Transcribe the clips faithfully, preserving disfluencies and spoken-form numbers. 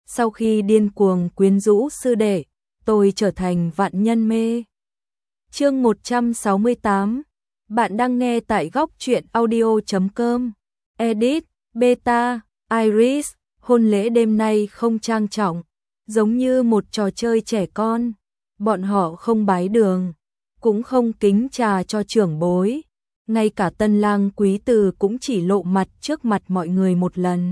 sau khi điên cuồng quyến rũ sư đệ, tôi trở thành vạn nhân mê. Chương một trăm sáu mươi tám. Bạn đang nghe tại góc truyện audio chấm com. Edit, Beta, Iris, hôn lễ đêm nay không trang trọng, giống như một trò chơi trẻ con. Bọn họ không bái đường, cũng không kính trà cho trưởng bối. Ngay cả tân lang quý từ cũng chỉ lộ mặt trước mặt mọi người một lần.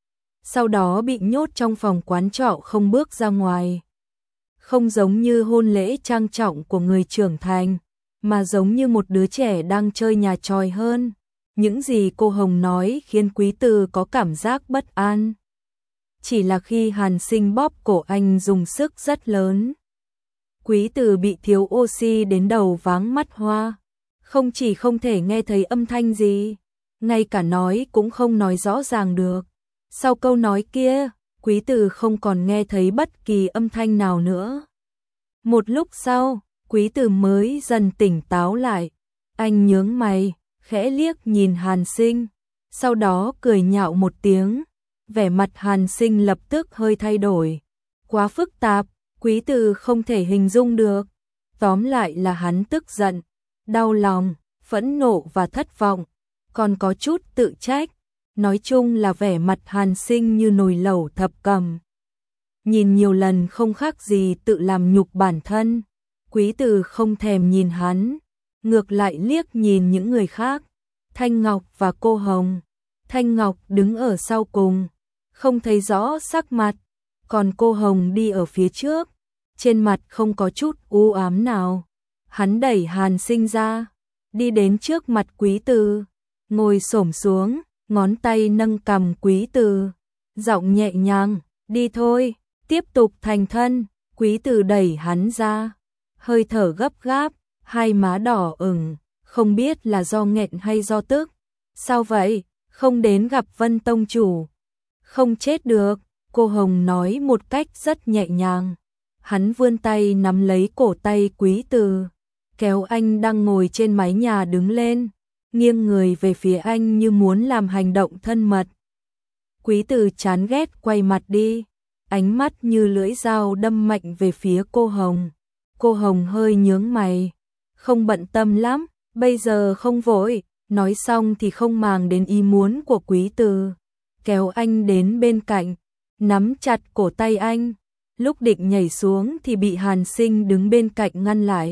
Sau đó bị nhốt trong phòng quán trọ không bước ra ngoài. Không giống như hôn lễ trang trọng của người trưởng thành, mà giống như một đứa trẻ đang chơi nhà tròi hơn. Những gì cô Hồng nói khiến Quý Từ có cảm giác bất an. Chỉ là khi Hàn Sinh bóp cổ anh dùng sức rất lớn. Quý Từ bị thiếu oxy đến đầu váng mắt hoa. Không chỉ không thể nghe thấy âm thanh gì, ngay cả nói cũng không nói rõ ràng được. Sau câu nói kia, Quý Từ không còn nghe thấy bất kỳ âm thanh nào nữa. Một lúc sau, Quý Từ mới dần tỉnh táo lại. Anh nhướng mày, khẽ liếc nhìn Hàn Sinh, sau đó cười nhạo một tiếng. Vẻ mặt Hàn Sinh lập tức hơi thay đổi. Quá phức tạp, Quý Từ không thể hình dung được. Tóm lại là hắn tức giận, đau lòng, phẫn nộ và thất vọng, còn có chút tự trách. Nói chung là vẻ mặt Hàn Sinh như nồi lẩu thập cẩm. Nhìn nhiều lần không khác gì tự làm nhục bản thân. Quý Từ không thèm nhìn hắn, ngược lại liếc nhìn những người khác. Thanh Ngọc và cô Hồng. Thanh Ngọc đứng ở sau cùng, không thấy rõ sắc mặt, còn cô Hồng đi ở phía trước, trên mặt không có chút u ám nào. Hắn đẩy Hàn Sinh ra, đi đến trước mặt Quý Từ, ngồi xổm xuống, ngón tay nâng cằm Quý Từ, giọng nhẹ nhàng, đi thôi, tiếp tục thành thân. Quý Từ đẩy hắn ra, hơi thở gấp gáp, hai má đỏ ửng, không biết là do nghẹn hay do tức. Sao vậy, không đến gặp Vân Tông chủ? Không chết được, cô Hồng nói một cách rất nhẹ nhàng. Hắn vươn tay nắm lấy cổ tay Quý Từ, kéo anh đang ngồi trên mái nhà đứng lên, nghiêng người về phía anh như muốn làm hành động thân mật. Quý Từ chán ghét quay mặt đi, ánh mắt như lưỡi dao đâm mạnh về phía cô Hồng. Cô Hồng hơi nhướng mày, không bận tâm lắm, bây giờ không vội. Nói xong thì không màng đến ý muốn của Quý Từ, kéo anh đến bên cạnh, nắm chặt cổ tay anh. Lúc định nhảy xuống thì bị Hàn Sinh đứng bên cạnh ngăn lại.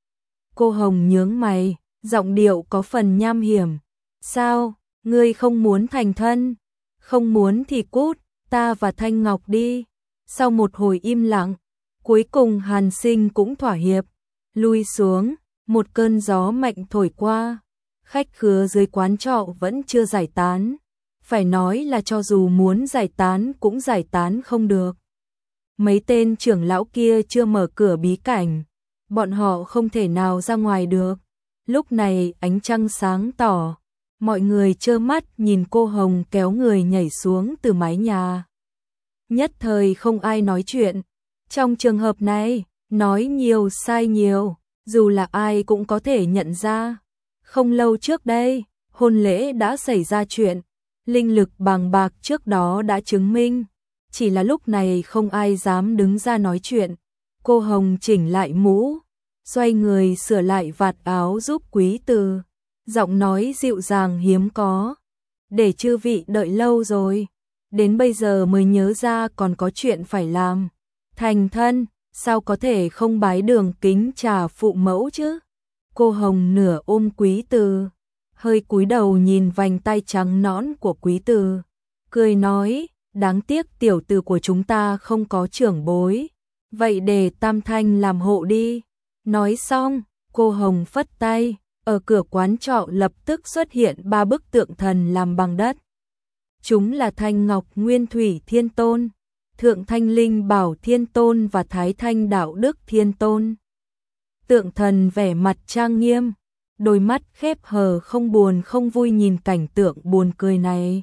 Cô Hồng nhướng mày, giọng điệu có phần nham hiểm. Sao, ngươi không muốn thành thân? Không muốn thì cút, ta và Thanh Ngọc đi. Sau một hồi im lặng, cuối cùng Hàn Sinh cũng thỏa hiệp, lui xuống. Một cơn gió mạnh thổi qua, khách khứa dưới quán trọ vẫn chưa giải tán. Phải nói là cho dù muốn giải tán cũng giải tán không được. Mấy tên trưởng lão kia chưa mở cửa bí cảnh, bọn họ không thể nào ra ngoài được. Lúc này ánh trăng sáng tỏ, mọi người trơ mắt nhìn cô Hồng kéo người nhảy xuống từ mái nhà. Nhất thời không ai nói chuyện. Trong trường hợp này, nói nhiều sai nhiều, dù là ai cũng có thể nhận ra. Không lâu trước đây, hôn lễ đã xảy ra chuyện, linh lực bàng bạc trước đó đã chứng minh. Chỉ là lúc này không ai dám đứng ra nói chuyện. Cô Hồng chỉnh lại mũ, xoay người sửa lại vạt áo giúp Quý Từ, giọng nói dịu dàng hiếm có. Để chư vị đợi lâu rồi, đến bây giờ mới nhớ ra còn có chuyện phải làm. Thành thân, sao có thể không bái đường kính trà phụ mẫu chứ? Cô Hồng nửa ôm Quý Từ, hơi cúi đầu nhìn vành tay trắng nõn của Quý Từ, cười nói, đáng tiếc tiểu tử của chúng ta không có trưởng bối, vậy để Tam Thanh làm hộ đi. Nói xong, cô Hồng phất tay, ở cửa quán trọ lập tức xuất hiện ba bức tượng thần làm bằng đất. Chúng là Thanh Ngọc Nguyên Thủy Thiên Tôn, Thượng Thanh Linh Bảo Thiên Tôn và Thái Thanh Đạo Đức Thiên Tôn. Tượng thần vẻ mặt trang nghiêm, đôi mắt khép hờ không buồn không vui nhìn cảnh tượng buồn cười này.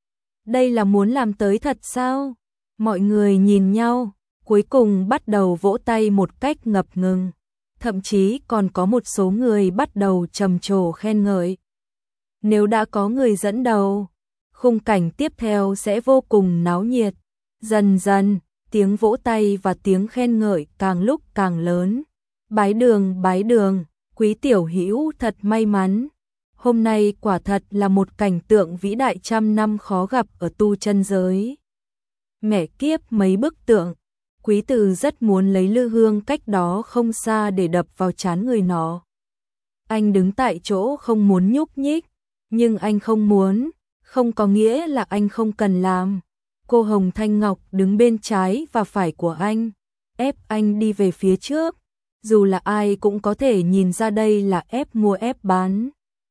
Đây là muốn làm tới thật sao? Mọi người nhìn nhau, cuối cùng bắt đầu vỗ tay một cách ngập ngừng. Thậm chí còn có một số người bắt đầu trầm trồ khen ngợi. Nếu đã có người dẫn đầu, khung cảnh tiếp theo sẽ vô cùng náo nhiệt. Dần dần, tiếng vỗ tay và tiếng khen ngợi càng lúc càng lớn. Bái đường, bái đường, Quý tiểu hữu thật may mắn. Hôm nay quả thật là một cảnh tượng vĩ đại trăm năm khó gặp ở tu chân giới. Mẹ kiếp mấy bức tượng, Quý Từ rất muốn lấy lư hương cách đó không xa để đập vào trán người nó. Anh đứng tại chỗ không muốn nhúc nhích, nhưng anh không muốn, không có nghĩa là anh không cần làm. Cô Hồng Thanh Ngọc đứng bên trái và phải của anh, ép anh đi về phía trước, dù là ai cũng có thể nhìn ra đây là ép mua ép bán.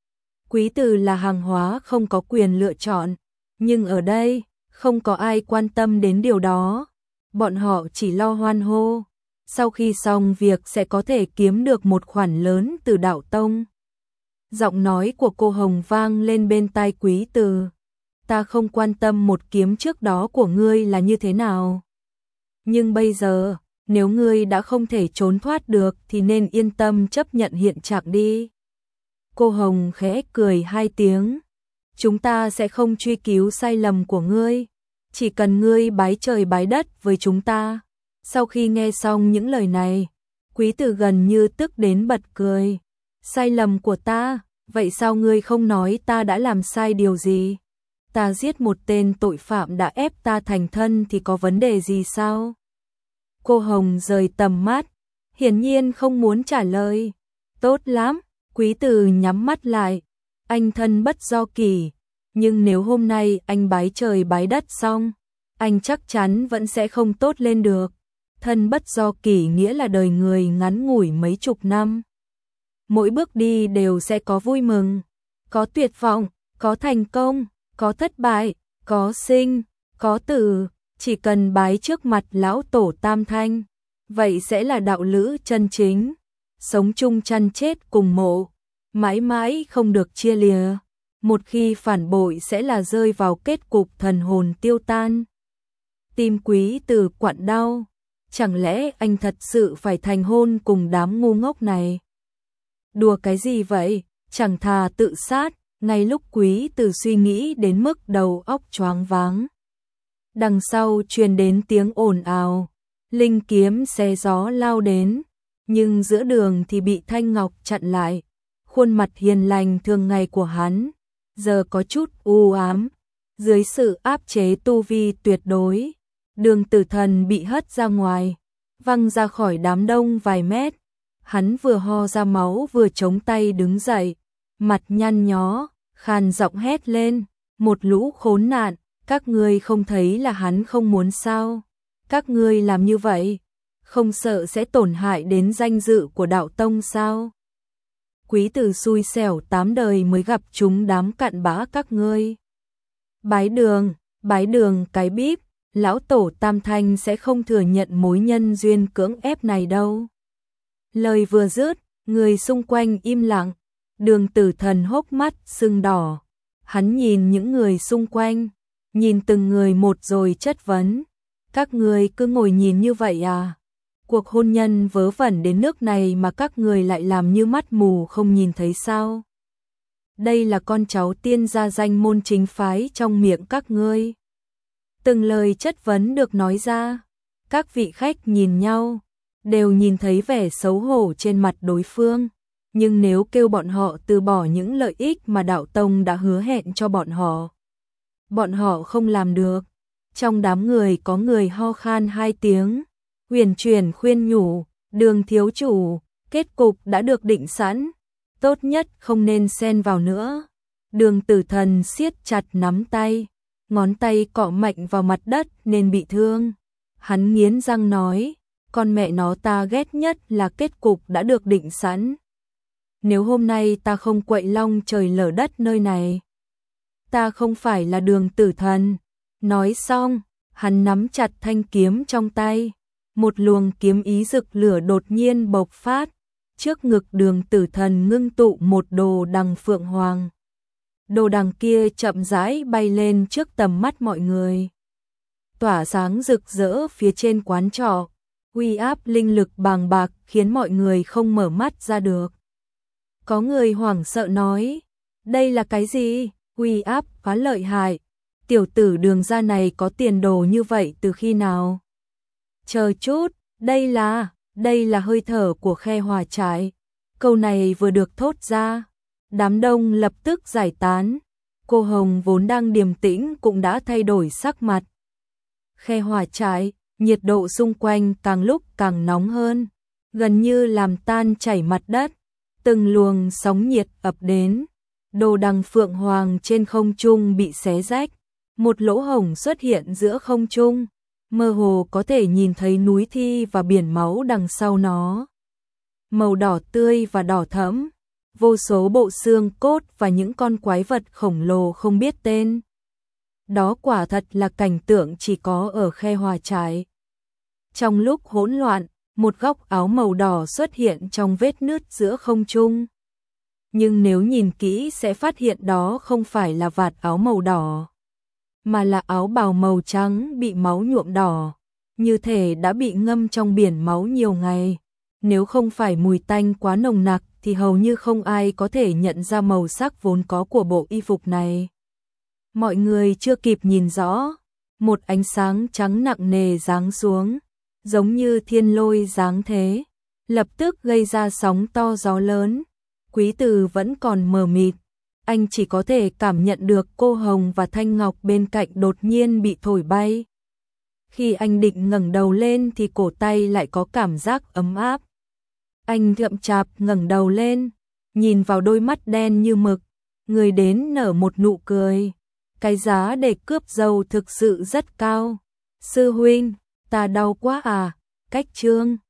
Quý Từ là hàng hóa không có quyền lựa chọn, nhưng ở đây, không có ai quan tâm đến điều đó. Bọn họ chỉ lo hoan hô, sau khi xong việc sẽ có thể kiếm được một khoản lớn từ đạo tông. Giọng nói của cô Hồng vang lên bên tai Quý Từ. Ta không quan tâm một kiếm trước đó của ngươi là như thế nào. Nhưng bây giờ, nếu ngươi đã không thể trốn thoát được thì nên yên tâm chấp nhận hiện trạng đi. Cô Hồng khẽ cười hai tiếng. Chúng ta sẽ không truy cứu sai lầm của ngươi. Chỉ cần ngươi bái trời bái đất với chúng ta. Sau khi nghe xong những lời này, Quý Từ gần như tức đến bật cười. Sai lầm của ta, vậy sao ngươi không nói ta đã làm sai điều gì? Ta giết một tên tội phạm đã ép ta thành thân thì có vấn đề gì sao? Cô Hồng rời tầm mắt, hiển nhiên không muốn trả lời. Tốt lắm, Quý Từ nhắm mắt lại. Anh thân bất do kỷ, nhưng nếu hôm nay anh bái trời bái đất xong, anh chắc chắn vẫn sẽ không tốt lên được. Thân bất do kỷ nghĩa là đời người ngắn ngủi mấy chục năm. Mỗi bước đi đều sẽ có vui mừng, có tuyệt vọng, có thành công, có thất bại, có sinh, có tử. Chỉ cần bái trước mặt lão tổ Tam Thanh, vậy sẽ là đạo lữ chân chính, sống chung chăn chết cùng mộ, mãi mãi không được chia lìa. Một khi phản bội sẽ là rơi vào kết cục thần hồn tiêu tan. Tim Quý Từ quặn đau, chẳng lẽ anh thật sự phải thành hôn cùng đám ngu ngốc này? Đùa cái gì vậy, chẳng thà tự sát. Ngay lúc Quý Từ suy nghĩ đến mức đầu óc choáng váng, đằng sau truyền đến tiếng ồn ào, linh kiếm xé gió lao đến, nhưng giữa đường thì bị Thanh Ngọc chặn lại. Khuôn mặt hiền lành thường ngày của hắn giờ có chút u ám, dưới sự áp chế tu vi tuyệt đối, Đường Tử Thần bị hất ra ngoài, văng ra khỏi đám đông vài mét. Hắn vừa ho ra máu vừa chống tay đứng dậy, mặt nhăn nhó, khàn giọng hét lên, một lũ khốn nạn, các ngươi không thấy là hắn không muốn sao? Các ngươi làm như vậy, không sợ sẽ tổn hại đến danh dự của đạo tông sao? Quý Từ xui xẻo tám đời mới gặp chúng đám cặn bã các ngươi. Bái đường, bái đường cái bíp, lão tổ Tam Thanh sẽ không thừa nhận mối nhân duyên cưỡng ép này đâu. Lời vừa dứt, người xung quanh im lặng. Đường Tử Thần hốc mắt sưng đỏ. Hắn nhìn những người xung quanh, nhìn từng người một rồi chất vấn. Các người cứ ngồi nhìn như vậy à? Cuộc hôn nhân vớ vẩn đến nước này mà các người lại làm như mắt mù không nhìn thấy sao? Đây là con cháu tiên gia danh môn chính phái trong miệng các ngươi. Từng lời chất vấn được nói ra, các vị khách nhìn nhau, đều nhìn thấy vẻ xấu hổ trên mặt đối phương. Nhưng nếu kêu bọn họ từ bỏ những lợi ích mà đạo tông đã hứa hẹn cho bọn họ, bọn họ không làm được. Trong đám người có người ho khan hai tiếng, huyền chuyển khuyên nhủ, Đường thiếu chủ, kết cục đã được định sẵn, tốt nhất không nên xen vào nữa. Đường Tử Thần siết chặt nắm tay, ngón tay cọ mạnh vào mặt đất nên bị thương. Hắn nghiến răng nói, con mẹ nó ta ghét nhất là kết cục đã được định sẵn. Nếu hôm nay ta không quậy long trời lở đất nơi này, ta không phải là Đường Tử Thần. Nói xong, hắn nắm chặt thanh kiếm trong tay. Một luồng kiếm ý rực lửa đột nhiên bộc phát. Trước ngực Đường Tử Thần ngưng tụ một đồ đằng phượng hoàng. Đồ đằng kia chậm rãi bay lên trước tầm mắt mọi người, tỏa sáng rực rỡ phía trên quán trọ. Uy áp linh lực bàng bạc khiến mọi người không mở mắt ra được. Có người hoảng sợ nói, đây là cái gì? Uy áp quá lợi hại. tiểu tử Đường gia này có tiền đồ như vậy từ khi nào? Chờ chút, đây là, đây là hơi thở của Khe Hòa Trại. Câu này vừa được thốt ra, đám đông lập tức giải tán. Cô Hồng vốn đang điềm tĩnh cũng đã thay đổi sắc mặt. Khe Hòa Trại, nhiệt độ xung quanh càng lúc càng nóng hơn, gần như làm tan chảy mặt đất. Từng luồng sóng nhiệt ập đến, đồ đằng phượng hoàng trên không trung bị xé rách, một lỗ hổng xuất hiện giữa không trung, mơ hồ có thể nhìn thấy núi thi và biển máu đằng sau nó. Màu đỏ tươi và đỏ thẫm, vô số bộ xương cốt và những con quái vật khổng lồ không biết tên. Đó quả thật là cảnh tượng chỉ có ở Khe Hòa Trại. Trong lúc hỗn loạn, một góc áo màu đỏ xuất hiện trong vết nứt giữa không trung. Nhưng nếu nhìn kỹ sẽ phát hiện đó không phải là vạt áo màu đỏ, mà là áo bào màu trắng bị máu nhuộm đỏ, như thể đã bị ngâm trong biển máu nhiều ngày. Nếu không phải mùi tanh quá nồng nặc thì hầu như không ai có thể nhận ra màu sắc vốn có của bộ y phục này. Mọi người chưa kịp nhìn rõ, một ánh sáng trắng nặng nề giáng xuống, giống như thiên lôi giáng thế, lập tức gây ra sóng to gió lớn. Quý Từ vẫn còn mờ mịt, anh chỉ có thể cảm nhận được cô Hồng và Thanh Ngọc bên cạnh đột nhiên bị thổi bay. Khi anh định ngẩng đầu lên thì cổ tay lại có cảm giác ấm áp. Anh chậm chạp ngẩng đầu lên, nhìn vào đôi mắt đen như mực, người đến nở một nụ cười. Cái giá để cướp dâu thực sự rất cao. Sư huynh, ta đau quá à, cách trương.